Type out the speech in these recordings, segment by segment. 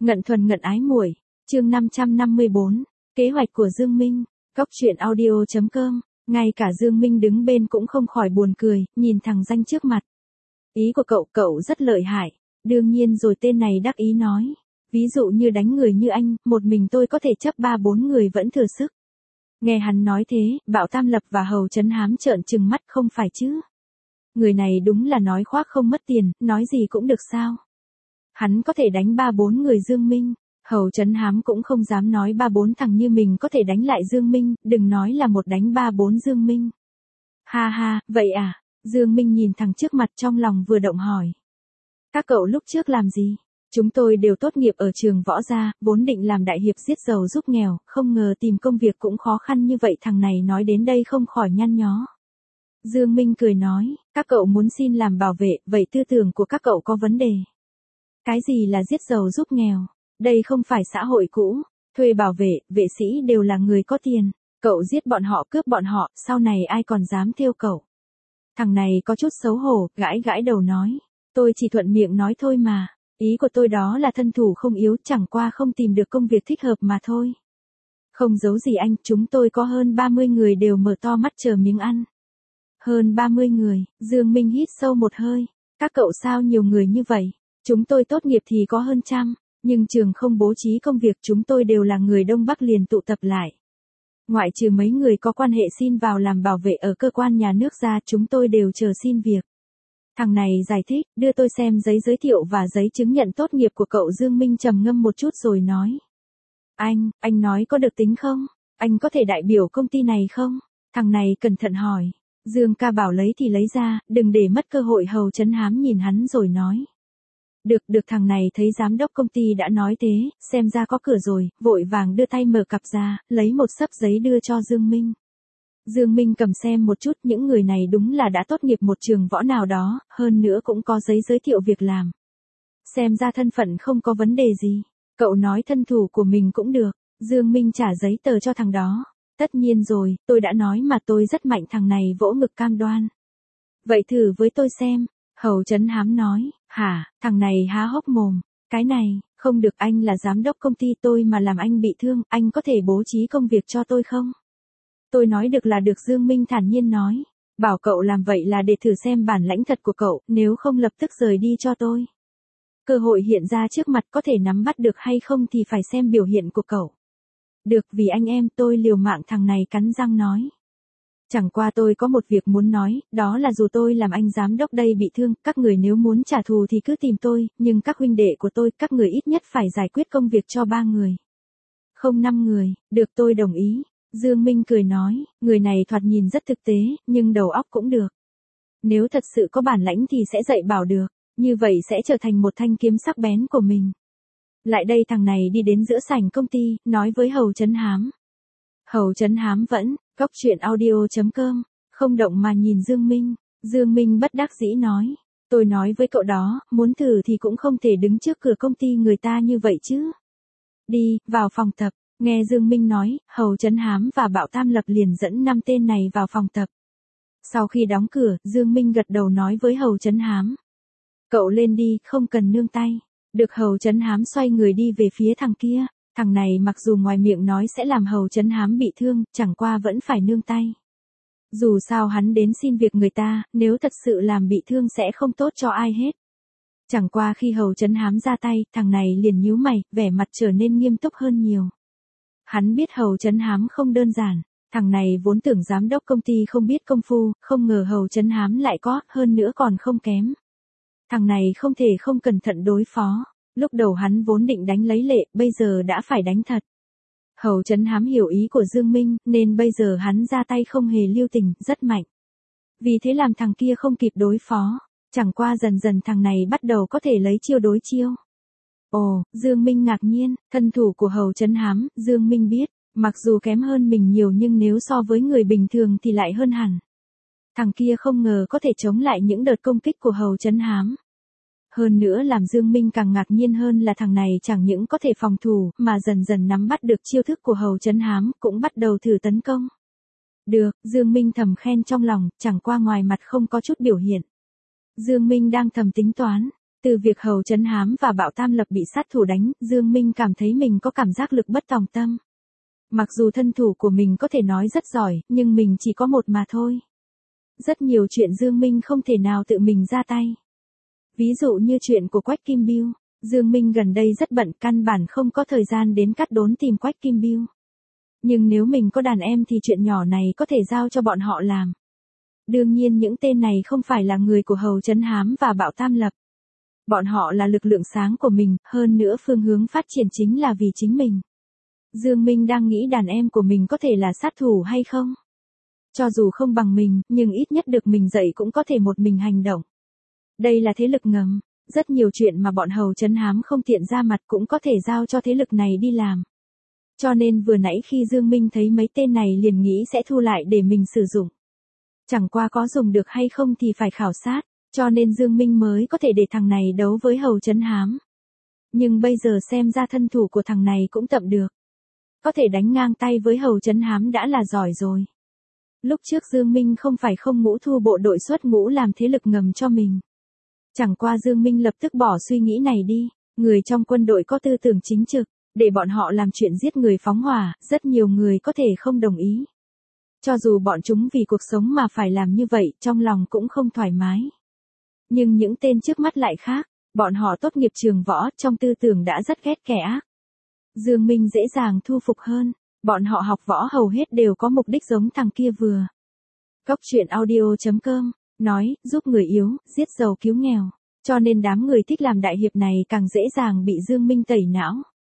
Ngận thuần ngận ái muội, chương 554, kế hoạch của Dương Minh, Cóc truyện audio.com, ngay cả Dương Minh đứng bên cũng không khỏi buồn cười, nhìn thằng danh trước mặt. Ý của cậu rất lợi hại, đương nhiên rồi tên này đắc ý nói. Ví dụ như đánh người như anh, một mình tôi có thể chấp 3-4 người vẫn thừa sức. Nghe hắn nói thế, Bảo Tam Lập và Hầu Chấn Hám trợn trừng mắt không phải chứ. Người này đúng là nói khoác không mất tiền, nói gì cũng được sao. Hắn có thể đánh 3-4 người Dương Minh, Hầu Chấn Hám cũng không dám nói 3-4 thằng như mình có thể đánh lại Dương Minh, đừng nói là một đánh 3-4 Dương Minh. Ha ha, vậy à, Dương Minh nhìn thằng trước mặt trong lòng vừa động hỏi. Các cậu lúc trước làm gì? Chúng tôi đều tốt nghiệp ở trường võ gia, vốn định làm đại hiệp giết giàu giúp nghèo, không ngờ tìm công việc cũng khó khăn như vậy. Thằng này nói đến đây không khỏi nhăn nhó. Dương Minh cười nói, các cậu muốn xin làm bảo vệ, vậy tư tưởng của các cậu có vấn đề. Cái gì là giết giàu giúp nghèo? Đây không phải xã hội cũ, thuê bảo vệ, vệ sĩ đều là người có tiền. Cậu giết bọn họ, cướp bọn họ, sau này ai còn dám theo cậu? Thằng này có chút xấu hổ, gãi gãi đầu nói, tôi chỉ thuận miệng nói thôi mà. Ý của tôi đó là thân thủ không yếu, chẳng qua không tìm được công việc thích hợp mà thôi. Không giấu gì anh, chúng tôi có hơn 30 người đều mở to mắt chờ miếng ăn. Hơn 30 người, Dương Minh hít sâu một hơi. Các cậu sao nhiều người như vậy? Chúng tôi tốt nghiệp thì có hơn 100, nhưng trường không bố trí công việc, chúng tôi đều là người Đông Bắc liền tụ tập lại. Ngoại trừ mấy người có quan hệ xin vào làm bảo vệ ở cơ quan nhà nước ra, chúng tôi đều chờ xin việc. Thằng này giải thích, đưa tôi xem giấy giới thiệu và giấy chứng nhận tốt nghiệp của cậu. Dương Minh trầm ngâm một chút rồi nói. Anh nói có được tính không? Anh có thể đại biểu công ty này không? Thằng này cẩn thận hỏi. Dương ca bảo lấy thì lấy ra, đừng để mất cơ hội. Hầu Chấn Hám nhìn hắn rồi nói. Được thằng này thấy giám đốc công ty đã nói thế, xem ra có cửa rồi, vội vàng đưa tay mở cặp ra, lấy một xấp giấy đưa cho Dương Minh. Dương Minh cầm xem một chút, những người này đúng là đã tốt nghiệp một trường võ nào đó, hơn nữa cũng có giấy giới thiệu việc làm. Xem ra thân phận không có vấn đề gì. Cậu nói thân thủ của mình cũng được. Dương Minh trả giấy tờ cho thằng đó. Tất nhiên rồi, tôi đã nói mà, tôi rất mạnh. Thằng này vỗ ngực cam đoan. Vậy thử với tôi xem. Hầu Chấn Hám nói. Hả? Thằng này há hốc mồm. Cái này, không được, anh là giám đốc công ty tôi mà làm anh bị thương, anh có thể bố trí công việc cho tôi không? Tôi nói được là được. Dương Minh thản nhiên nói. Bảo cậu làm vậy là để thử xem bản lãnh thật của cậu, nếu không lập tức rời đi cho tôi. Cơ hội hiện ra trước mặt, có thể nắm bắt được hay không thì phải xem biểu hiện của cậu. Được, vì anh em tôi liều mạng. Thằng này cắn răng nói. Chẳng qua tôi có một việc muốn nói, đó là dù tôi làm anh giám đốc đây bị thương, các người nếu muốn trả thù thì cứ tìm tôi, nhưng các huynh đệ của tôi, các người ít nhất phải giải quyết công việc cho 3 người. Không 5 người, được, tôi đồng ý. Dương Minh cười nói, người này thoạt nhìn rất thực tế, nhưng đầu óc cũng được. Nếu thật sự có bản lãnh thì sẽ dạy bảo được, như vậy sẽ trở thành một thanh kiếm sắc bén của mình. Lại đây, thằng này đi đến giữa sảnh công ty, nói với Hầu Chấn Hám. Hầu Chấn Hám vẫn, Cóc truyện audio.com, không động mà nhìn Dương Minh. Dương Minh bất đắc dĩ nói, tôi nói với cậu đó, muốn thử thì cũng không thể đứng trước cửa công ty người ta như vậy chứ. Đi, vào phòng tập. Nghe Dương Minh nói, Hầu Chấn Hám và Bảo Tam Lập liền dẫn 5 tên này vào phòng tập. Sau khi đóng cửa, Dương Minh gật đầu nói với Hầu Chấn Hám. Cậu lên đi, không cần nương tay. Được. Hầu Chấn Hám xoay người đi về phía thằng kia. Thằng này mặc dù ngoài miệng nói sẽ làm Hầu Chấn Hám bị thương, chẳng qua vẫn phải nương tay. Dù sao hắn đến xin việc người ta, nếu thật sự làm bị thương sẽ không tốt cho ai hết. Chẳng qua khi Hầu Chấn Hám ra tay, thằng này liền nhíu mày, vẻ mặt trở nên nghiêm túc hơn nhiều. Hắn biết Hầu Chấn Hám không đơn giản, thằng này vốn tưởng giám đốc công ty không biết công phu, không ngờ Hầu Chấn Hám lại có, hơn nữa còn không kém. Thằng này không thể không cẩn thận đối phó, lúc đầu hắn vốn định đánh lấy lệ, bây giờ đã phải đánh thật. Hầu Chấn Hám hiểu ý của Dương Minh, nên bây giờ hắn ra tay không hề lưu tình, rất mạnh. Vì thế làm thằng kia không kịp đối phó, chẳng qua dần dần thằng này bắt đầu có thể lấy chiêu đối chiêu. Ồ, Dương Minh ngạc nhiên, thân thủ của Hầu Chấn Hám, Dương Minh biết, mặc dù kém hơn mình nhiều nhưng nếu so với người bình thường thì lại hơn hẳn. Thằng kia không ngờ có thể chống lại những đợt công kích của Hầu Chấn Hám. Hơn nữa làm Dương Minh càng ngạc nhiên hơn là thằng này chẳng những có thể phòng thủ, mà dần dần nắm bắt được chiêu thức của Hầu Chấn Hám, cũng bắt đầu thử tấn công. Được, Dương Minh thầm khen trong lòng, chẳng qua ngoài mặt không có chút biểu hiện. Dương Minh đang thầm tính toán, Từ việc Hầu Trấn Hám và Bạo Tam Lập bị sát thủ đánh, Dương Minh cảm thấy mình có cảm giác lực bất tòng tâm. Mặc dù thân thủ của mình có thể nói rất giỏi, nhưng mình chỉ có một mà thôi. Rất nhiều chuyện Dương Minh không thể nào tự mình ra tay. Ví dụ như chuyện của Quách Kim Bưu, Dương Minh gần đây rất bận, căn bản không có thời gian đến Cát Đốn tìm Quách Kim Bưu. Nhưng nếu mình có đàn em thì chuyện nhỏ này có thể giao cho bọn họ làm. Đương nhiên những tên này không phải là người của Hầu Trấn Hám và Bạo Tam Lập. Bọn họ là lực lượng sáng của mình, hơn nữa phương hướng phát triển chính là vì chính mình. Dương Minh đang nghĩ đàn em của mình có thể là sát thủ hay không? Cho dù không bằng mình, nhưng ít nhất được mình dạy cũng có thể một mình hành động. Đây là thế lực ngầm, rất nhiều chuyện mà bọn Hầu Trấn Hám không tiện ra mặt cũng có thể giao cho thế lực này đi làm. Cho nên vừa nãy khi Dương Minh thấy mấy tên này liền nghĩ sẽ thu lại để mình sử dụng. Chẳng qua có dùng được hay không thì phải khảo sát, cho nên Dương Minh mới có thể để thằng này đấu với Hầu Trấn Hám. Nhưng bây giờ xem ra thân thủ của thằng này cũng tậm được. Có thể đánh ngang tay với Hầu Trấn Hám đã là giỏi rồi. Lúc trước Dương Minh không phải không ngũ thu bộ đội xuất ngũ làm thế lực ngầm cho mình. Chẳng qua Dương Minh lập tức bỏ suy nghĩ này đi, người trong quân đội có tư tưởng chính trực, để bọn họ làm chuyện giết người phóng hỏa, rất nhiều người có thể không đồng ý. Cho dù bọn chúng vì cuộc sống mà phải làm như vậy, trong lòng cũng không thoải mái. Nhưng những tên trước mắt lại khác, bọn họ tốt nghiệp trường võ, trong tư tưởng đã rất ghét kẻ ác. Dương Minh dễ dàng thu phục hơn, bọn họ học võ hầu hết đều có mục đích giống thằng kia vừa. Cốc truyện audio.com nói, giúp người yếu, giết giàu cứu nghèo, cho nên đám người thích làm đại hiệp này càng dễ dàng bị Dương Minh tẩy não.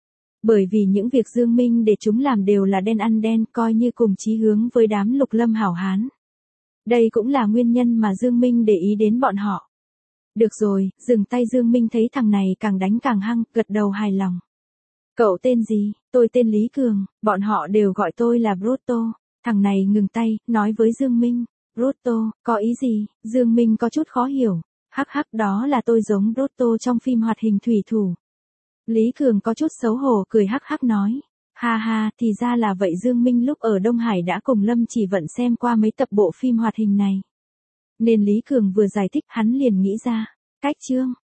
Bởi vì những việc Dương Minh để chúng làm đều là đen ăn đen, coi như cùng chí hướng với đám lục lâm hảo hán. Đây cũng là nguyên nhân mà Dương Minh để ý đến bọn họ. Được rồi, dừng tay. Dương Minh thấy thằng này càng đánh càng hăng, gật đầu hài lòng. Cậu tên gì? Tôi tên Lý Cường, bọn họ đều gọi tôi là Bruto. Thằng này ngừng tay, nói với Dương Minh, Bruto, có ý gì? Dương Minh có chút khó hiểu. Hắc hắc, đó là tôi giống Bruto trong phim hoạt hình Thủy Thủ. Lý Cường có chút xấu hổ cười hắc hắc nói. Ha ha, thì ra là vậy. Dương Minh lúc ở Đông Hải đã cùng Lâm Chỉ Vận xem qua mấy tập bộ phim hoạt hình này. Nên Lý Cường vừa giải thích hắn liền nghĩ ra. Cách chương.